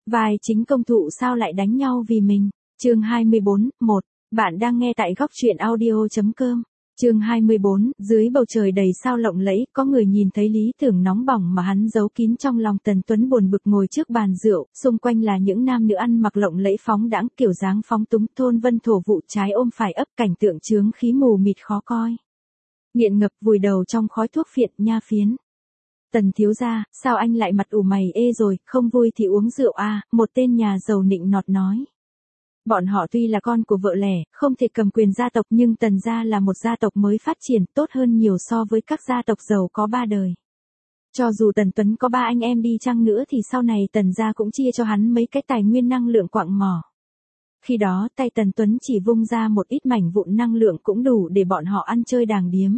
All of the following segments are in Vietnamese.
Vai chính công thụ sao lại đánh nhau vì mình? Chương 24, 1. Bạn đang nghe tại góc truyện audio.com. Chương 24, dưới bầu trời đầy sao lộng lẫy, có người nhìn thấy lý tưởng nóng bỏng mà hắn giấu kín trong lòng. Tần Tuấn buồn bực ngồi trước bàn rượu, xung quanh là những nam nữ ăn mặc lộng lẫy phóng đãng, kiểu dáng phóng túng, thôn vân thổ vụ, trái ôm phải ấp, cảnh tượng chướng khí mù mịt khó coi. Nghiện ngập vùi đầu trong khói thuốc phiện, nha phiến. Tần thiếu gia, sao anh lại mặt ủ mày ê rồi, không vui thì uống rượu à, một tên nhà giàu nịnh nọt nói. Bọn họ tuy là con của vợ lẽ, không thể cầm quyền gia tộc, nhưng Tần gia là một gia tộc mới phát triển, tốt hơn nhiều so với các gia tộc giàu có ba đời. Cho dù Tần Tuấn có ba anh em đi chăng nữa thì sau này Tần gia cũng chia cho hắn mấy cái tài nguyên năng lượng quặng mỏ. Khi đó tay Tần Tuấn chỉ vung ra một ít mảnh vụn năng lượng cũng đủ để bọn họ ăn chơi đàng điếm.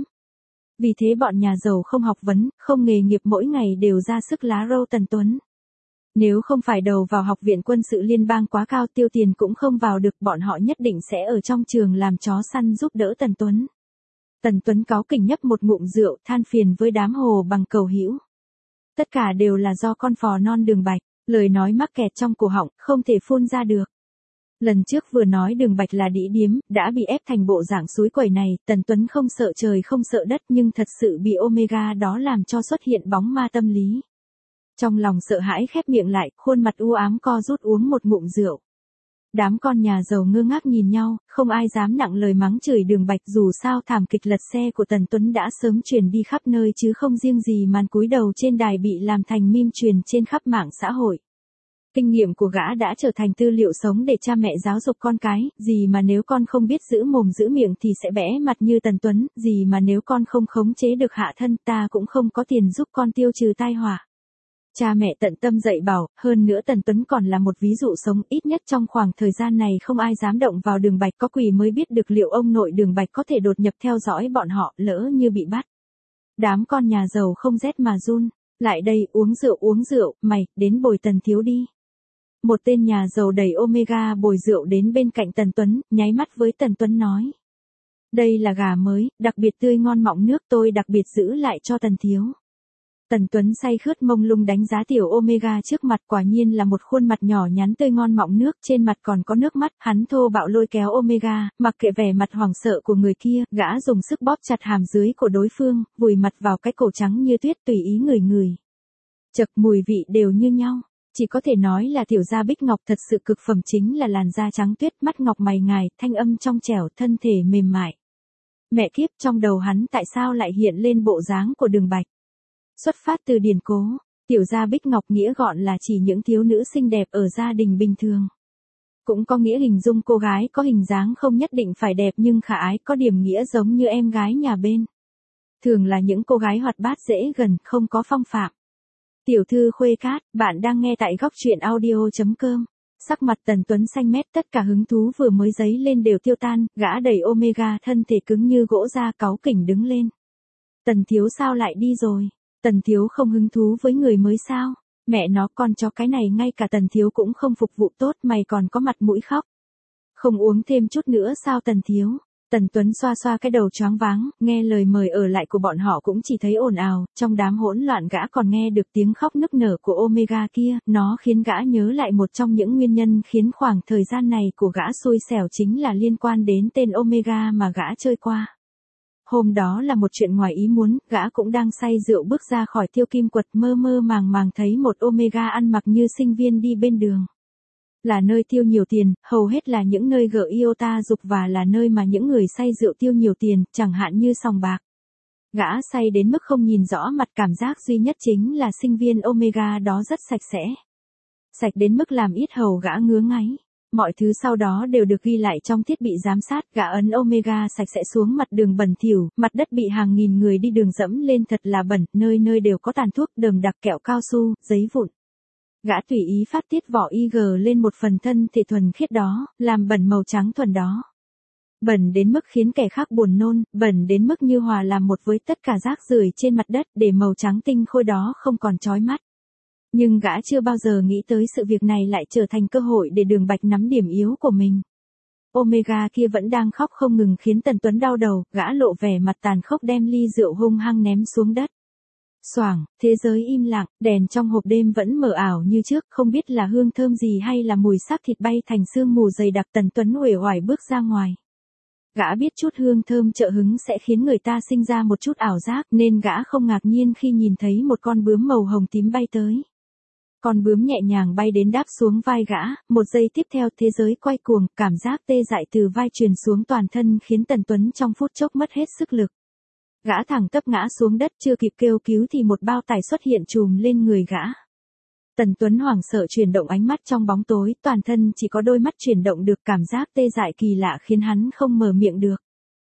Vì thế bọn nhà giàu không học vấn, không nghề nghiệp mỗi ngày đều ra sức lá râu Tần Tuấn. Nếu không phải đầu vào học viện quân sự liên bang quá cao, tiêu tiền cũng không vào được, bọn họ nhất định sẽ ở trong trường làm chó săn giúp đỡ Tần Tuấn. Tần Tuấn cáu kỉnh nhấp một ngụm rượu, than phiền với đám hồ bằng cầu hữu. Tất cả đều là do con phò non Đường Bạch, lời nói mắc kẹt trong cổ họng, không thể phun ra được. Lần trước vừa nói Đường Bạch là đĩ điếm, đã bị ép thành bộ dạng suối quẩy này, Tần Tuấn không sợ trời không sợ đất, nhưng thật sự bị Omega đó làm cho xuất hiện bóng ma tâm lý. Trong lòng sợ hãi khép miệng lại, khuôn mặt u ám co rút uống một ngụm rượu. Đám con nhà giàu ngơ ngác nhìn nhau, không ai dám nặng lời mắng chửi Đường Bạch, dù sao thảm kịch lật xe của Tần Tuấn đã sớm truyền đi khắp nơi chứ không riêng gì màn cúi đầu trên đài bị làm thành meme truyền trên khắp mạng xã hội. Kinh nghiệm của gã đã trở thành tư liệu sống để cha mẹ giáo dục con cái, gì mà nếu con không biết giữ mồm giữ miệng thì sẽ bẽ mặt như Tần Tuấn, gì mà nếu con không khống chế được hạ thân, ta cũng không có tiền giúp con tiêu trừ tai họa. Cha mẹ tận tâm dạy bảo, hơn nữa Tần Tuấn còn là một ví dụ sống, ít nhất trong khoảng thời gian này không ai dám động vào Đường Bạch, có quỷ mới biết được liệu ông nội Đường Bạch có thể đột nhập theo dõi bọn họ, lỡ như bị bắt. Đám con nhà giàu không rét mà run, lại đây uống rượu, mày, đến bồi Tần thiếu đi. Một tên nhà giàu đẩy Omega bồi rượu đến bên cạnh Tần Tuấn, nháy mắt với Tần Tuấn nói. Đây là gà mới, đặc biệt tươi ngon mọng nước, tôi đặc biệt giữ lại cho Tần thiếu. Tần Tuấn say khướt mông lung đánh giá tiểu Omega trước mặt, quả nhiên là một khuôn mặt nhỏ nhắn tươi ngon mọng nước, trên mặt còn có nước mắt, hắn thô bạo lôi kéo Omega, mặc kệ vẻ mặt hoảng sợ của người kia, gã dùng sức bóp chặt hàm dưới của đối phương, vùi mặt vào cái cổ trắng như tuyết tùy ý ngửi. Chậc, mùi vị đều như nhau. Chỉ có thể nói là tiểu gia Bích Ngọc thật sự cực phẩm, chính là làn da trắng tuyết, mắt ngọc mày ngài, thanh âm trong trẻo, thân thể mềm mại. Mẹ kiếp, trong đầu hắn tại sao lại hiện lên bộ dáng của Đường Bạch? Xuất phát từ điển cố, tiểu gia Bích Ngọc nghĩa gọn là chỉ những thiếu nữ xinh đẹp ở gia đình bình thường. Cũng có nghĩa hình dung cô gái có hình dáng không nhất định phải đẹp nhưng khả ái, có điểm nghĩa giống như em gái nhà bên. Thường là những cô gái hoạt bát dễ gần, không có phong phạm. Tiểu thư Khuê Cát, bạn đang nghe tại góc truyện audio.com. Sắc mặt Tần Tuấn xanh mét, tất cả hứng thú vừa mới dấy lên đều tiêu tan, gã đẩy Omega thân thể cứng như gỗ ra, cáu kỉnh đứng lên. Tần thiếu sao lại đi rồi? Tần thiếu không hứng thú với người mới sao? Mẹ nó, con chó cái này ngay cả Tần thiếu cũng không phục vụ tốt, mày còn có mặt mũi khóc. Không uống thêm chút nữa sao Tần thiếu? Tần Tuấn xoa xoa cái đầu choáng váng, nghe lời mời ở lại của bọn họ cũng chỉ thấy ồn ào, trong đám hỗn loạn gã còn nghe được tiếng khóc nức nở của Omega kia, nó khiến gã nhớ lại một trong những nguyên nhân khiến khoảng thời gian này của gã xui xẻo chính là liên quan đến tên Omega mà gã chơi qua. Hôm đó là một chuyện ngoài ý muốn, gã cũng đang say rượu bước ra khỏi Tiêu Kim Quật, mơ mơ màng màng thấy một Omega ăn mặc như sinh viên đi bên đường. Là nơi tiêu nhiều tiền, hầu hết là những nơi gợ iota dục và là nơi mà những người say rượu tiêu nhiều tiền, chẳng hạn như sòng bạc. Gã say đến mức không nhìn rõ mặt, cảm giác duy nhất chính là sinh viên Omega đó rất sạch sẽ. Sạch đến mức làm yết hầu gã ngứa ngáy. Mọi thứ sau đó đều được ghi lại trong thiết bị giám sát, gã ấn Omega sạch sẽ xuống mặt đường bẩn thỉu, mặt đất bị hàng nghìn người đi đường dẫm lên thật là bẩn, nơi nơi đều có tàn thuốc, đờm đặc, kẹo cao su, giấy vụn. Gã tùy ý phát tiết vỏ IG lên một phần thân thể thuần khiết đó, làm bẩn màu trắng thuần đó. Bẩn đến mức khiến kẻ khác buồn nôn, bẩn đến mức như hòa làm một với tất cả rác rưởi trên mặt đất, để màu trắng tinh khôi đó không còn chói mắt. Nhưng gã chưa bao giờ nghĩ tới sự việc này lại trở thành cơ hội để Đường Bạch nắm điểm yếu của mình. Omega kia vẫn đang khóc không ngừng khiến Tần Tuấn đau đầu, gã lộ vẻ mặt tàn khốc đem ly rượu hung hăng ném xuống đất. Xoảng, thế giới im lặng, đèn trong hộp đêm vẫn mờ ảo như trước, không biết là hương thơm gì hay là mùi xác thịt bay thành sương mù dày đặc. Tần Tuấn uể oải bước ra ngoài. Gã biết chút hương thơm trợ hứng sẽ khiến người ta sinh ra một chút ảo giác, nên gã không ngạc nhiên khi nhìn thấy một con bướm màu hồng tím bay tới. Con bướm nhẹ nhàng bay đến đáp xuống vai gã, một giây tiếp theo thế giới quay cuồng, cảm giác tê dại từ vai truyền xuống toàn thân khiến Tần Tuấn trong phút chốc mất hết sức lực. Gã thẳng tấp ngã xuống đất, chưa kịp kêu cứu thì một bao tải xuất hiện trùm lên người gã. Tần Tuấn hoảng sợ chuyển động ánh mắt trong bóng tối, toàn thân chỉ có đôi mắt chuyển động được, cảm giác tê dại kỳ lạ khiến hắn không mở miệng được.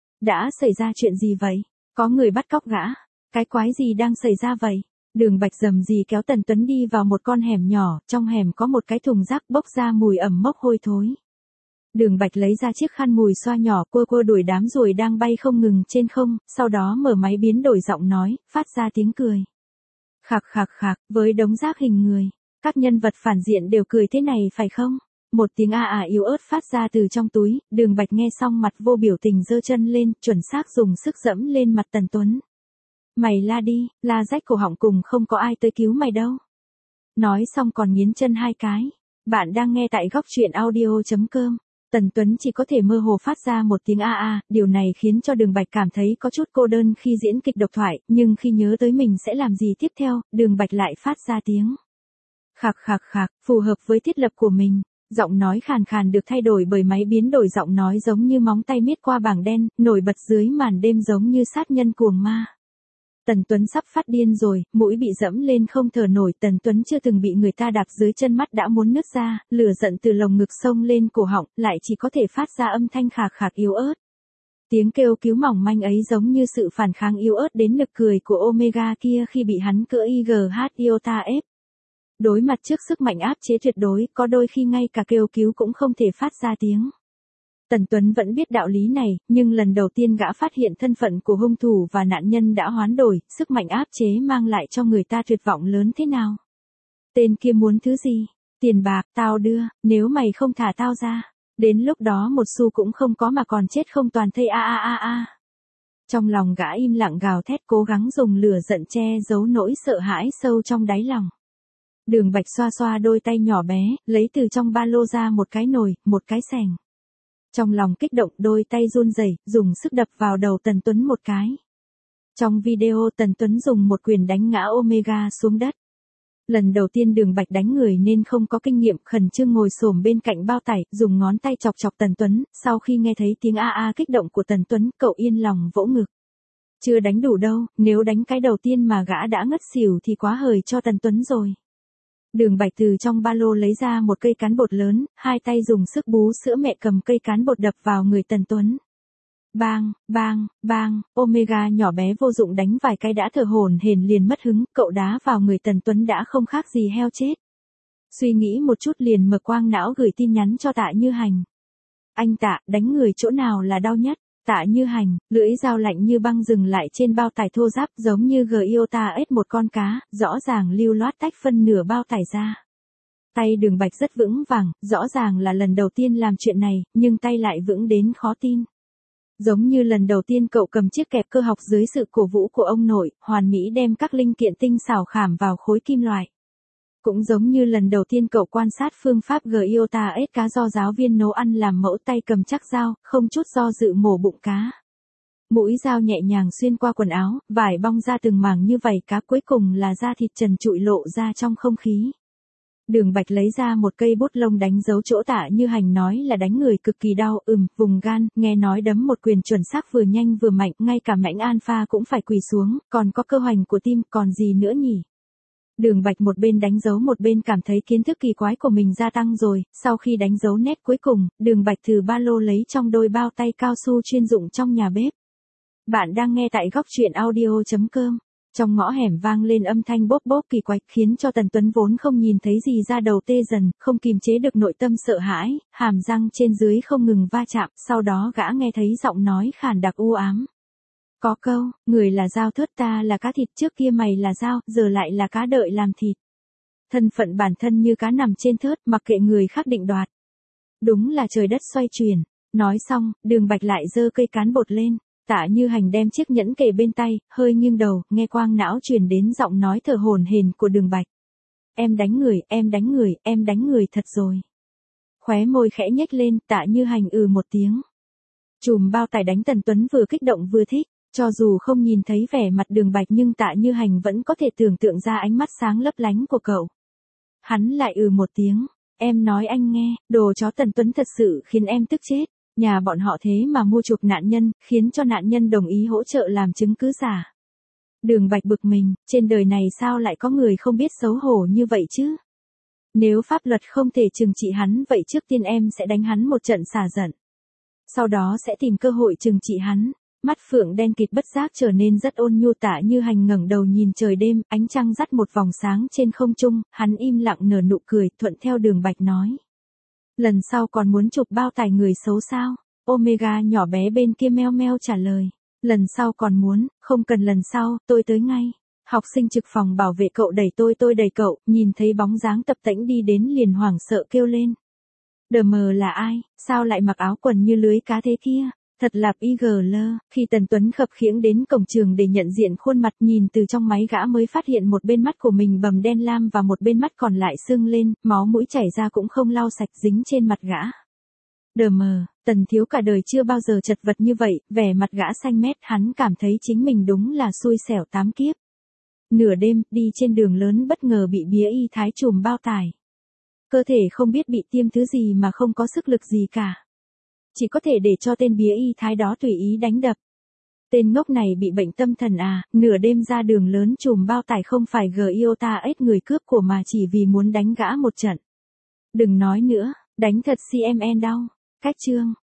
Đã xảy ra chuyện gì vậy? Có người bắt cóc gã? Cái quái gì đang xảy ra vậy? Đường Bạch rầm rì kéo Tần Tuấn đi vào một con hẻm nhỏ, trong hẻm có một cái thùng rác bốc ra mùi ẩm mốc hôi thối. Đường Bạch lấy ra chiếc khăn mùi xoa nhỏ, cua đuổi đám ruồi đang bay không ngừng trên không, sau đó mở máy biến đổi giọng nói, phát ra tiếng cười. Khạc khạc khạc, với đống rác hình người. Các nhân vật phản diện đều cười thế này phải không? Một tiếng a yếu ớt phát ra từ trong túi, Đường Bạch nghe xong mặt vô biểu tình giơ chân lên, chuẩn xác dùng sức dẫm lên mặt Tần Tuấn. Mày la đi, la rách cổ họng cùng không có ai tới cứu mày đâu. Nói xong còn nghiến chân hai cái. Bạn đang nghe tại góc truyện audio.com. Tần Tuấn chỉ có thể mơ hồ phát ra một tiếng a, điều này khiến cho Đường Bạch cảm thấy có chút cô đơn khi diễn kịch độc thoại, nhưng khi nhớ tới mình sẽ làm gì tiếp theo, Đường Bạch lại phát ra tiếng khạc khạc khạc, phù hợp với thiết lập của mình. Giọng nói khàn khàn được thay đổi bởi máy biến đổi giọng nói giống như móng tay miết qua bảng đen, nổi bật dưới màn đêm giống như sát nhân cuồng ma. Tần Tuấn sắp phát điên rồi, mũi bị dẫm lên không thở nổi. Tần Tuấn chưa từng bị người ta đạp dưới chân, mắt đã muốn nứt ra, lửa giận từ lồng ngực xông lên cổ họng, lại chỉ có thể phát ra âm thanh khạc khạc yếu ớt. Tiếng kêu cứu mỏng manh ấy giống như sự phản kháng yếu ớt đến nực cười của Omega kia khi bị hắn cưỡi IGH Iota ép. Đối mặt trước sức mạnh áp chế tuyệt đối, có đôi khi ngay cả kêu cứu cũng không thể phát ra tiếng. Tần Tuấn vẫn biết đạo lý này, nhưng lần đầu tiên gã phát hiện thân phận của hung thủ và nạn nhân đã hoán đổi, sức mạnh áp chế mang lại cho người ta tuyệt vọng lớn thế nào. Tên kia muốn thứ gì? Tiền bạc, tao đưa, nếu mày không thả tao ra. Đến lúc đó một xu cũng không có mà còn chết không toàn thây a. Trong lòng gã im lặng gào thét, cố gắng dùng lửa giận che giấu nỗi sợ hãi sâu trong đáy lòng. Đường Bạch xoa xoa đôi tay nhỏ bé, lấy từ trong ba lô ra một cái nồi, một cái xẻng. Trong lòng kích động, đôi tay run rẩy, dùng sức đập vào đầu Tần Tuấn một cái. Trong video Tần Tuấn dùng một quyền đánh ngã Omega xuống đất. Lần đầu tiên Đường Bạch đánh người nên không có kinh nghiệm, khẩn trương ngồi xổm bên cạnh bao tải, dùng ngón tay chọc chọc Tần Tuấn, sau khi nghe thấy tiếng a kích động của Tần Tuấn, cậu yên lòng vỗ ngực. Chưa đánh đủ đâu, nếu đánh cái đầu tiên mà gã đã ngất xỉu thì quá hời cho Tần Tuấn rồi. Đường Bạch từ trong ba lô lấy ra một cây cán bột lớn, hai tay dùng sức bú sữa mẹ cầm cây cán bột đập vào người Tần Tuấn. Bang, bang, bang, Omega nhỏ bé vô dụng đánh vài cái đã thở hổn hển liền mất hứng, cậu đá vào người Tần Tuấn đã không khác gì heo chết. Suy nghĩ một chút liền mở quang não gửi tin nhắn cho Tạ Như Hành. Anh Tạ, đánh người chỗ nào là đau nhất? Tạ Như Hành, lưỡi dao lạnh như băng dừng lại trên bao tải thô ráp giống như Giota ếch một con cá, rõ ràng lưu loát tách phân nửa bao tải ra. Tay Đường Bạch rất vững vàng, rõ ràng là lần đầu tiên làm chuyện này, nhưng tay lại vững đến khó tin. Giống như lần đầu tiên cậu cầm chiếc kẹp cơ học dưới sự cổ vũ của ông nội, hoàn mỹ đem các linh kiện tinh xảo khảm vào khối kim loại. Cũng giống như lần đầu tiên cậu quan sát phương pháp Giota ếch cá do giáo viên nấu ăn làm mẫu, tay cầm chắc dao, không chút do dự mổ bụng cá. Mũi dao nhẹ nhàng xuyên qua quần áo, vải bong ra từng mảng như vảy cá, cuối cùng là da thịt trần trụi lộ ra trong không khí. Đường Bạch lấy ra một cây bút lông đánh dấu chỗ Tạ Như Hành nói là đánh người cực kỳ đau, vùng gan, nghe nói đấm một quyền chuẩn xác vừa nhanh vừa mạnh, ngay cả mãnh alpha cũng phải quỳ xuống, còn có cơ hoành của tim, còn gì nữa nhỉ? Đường Bạch một bên đánh dấu một bên cảm thấy kiến thức kỳ quái của mình gia tăng rồi, sau khi đánh dấu nét cuối cùng, Đường Bạch từ ba lô lấy trong đôi bao tay cao su chuyên dụng trong nhà bếp. Bạn đang nghe tại góc truyện audio.com. Trong ngõ hẻm vang lên âm thanh bốp bốp kỳ quái, khiến cho Tần Tuấn vốn không nhìn thấy gì ra đầu tê dần, không kìm chế được nội tâm sợ hãi, hàm răng trên dưới không ngừng va chạm, sau đó gã nghe thấy giọng nói khàn đặc u ám. Có câu, người là dao thớt, ta là cá thịt, trước kia mày là dao, giờ lại là cá đợi làm thịt. Thân phận bản thân như cá nằm trên thớt, mặc kệ người khác định đoạt. Đúng là trời đất xoay chuyển. Nói xong, Đường Bạch lại giơ cây cán bột lên. Tạ Như Hành đem chiếc nhẫn kề bên tay, hơi nghiêng đầu, nghe quang não truyền đến giọng nói thở hổn hển của Đường Bạch. Em đánh người, em đánh người, em đánh người thật rồi. Khóe môi khẽ nhếch lên, Tạ Như Hành một tiếng. Chùm bao tải đánh Tần Tuấn vừa kích động vừa thích, cho dù không nhìn thấy vẻ mặt Đường Bạch nhưng Tạ Như Hành vẫn có thể tưởng tượng ra ánh mắt sáng lấp lánh của cậu. Hắn lại một tiếng, em nói anh nghe, đồ chó Tần Tuấn thật sự khiến em tức chết. Nhà bọn họ thế mà mua chuộc nạn nhân, khiến cho nạn nhân đồng ý hỗ trợ làm chứng cứ giả. Đường Bạch bực mình, trên đời này sao lại có người không biết xấu hổ như vậy chứ? Nếu pháp luật không thể trừng trị hắn vậy trước tiên em sẽ đánh hắn một trận xả giận. Sau đó sẽ tìm cơ hội trừng trị hắn. Mắt phượng đen kịt bất giác trở nên rất ôn nhu. Tạ Như Hành ngẩng đầu nhìn trời đêm, ánh trăng dắt một vòng sáng trên không trung, hắn im lặng nở nụ cười, thuận theo Đường Bạch nói. Lần sau còn muốn chụp bao tải người xấu sao? Omega nhỏ bé bên kia meo meo trả lời. Lần sau còn muốn, không cần lần sau, tôi tới ngay. Học sinh trực phòng bảo vệ cậu đẩy tôi đẩy cậu, nhìn thấy bóng dáng tập tễnh đi đến liền hoảng sợ kêu lên. Đờ mờ là ai, sao lại mặc áo quần như lưới cá thế kia? Thật là IGL, khi Tần Tuấn khập khiễng đến cổng trường để nhận diện khuôn mặt nhìn từ trong máy gã mới phát hiện một bên mắt của mình bầm đen lam và một bên mắt còn lại sưng lên, máu mũi chảy ra cũng không lau sạch dính trên mặt gã. Đờ mờ, Tần thiếu cả đời chưa bao giờ chật vật như vậy, vẻ mặt gã xanh mét hắn cảm thấy chính mình đúng là xui xẻo tám kiếp. Nửa đêm, đi trên đường lớn bất ngờ bị bía y thái chùm bao tải. Cơ thể không biết bị tiêm thứ gì mà không có sức lực gì cả. Chỉ có thể để cho tên bía y thái đó tùy ý đánh đập. Tên ngốc này bị bệnh tâm thần à, nửa đêm ra đường lớn chùm bao tải không phải Giota ếch người cướp của mà chỉ vì muốn đánh gã một trận. Đừng nói nữa, đánh thật CMN đau. Cách chương.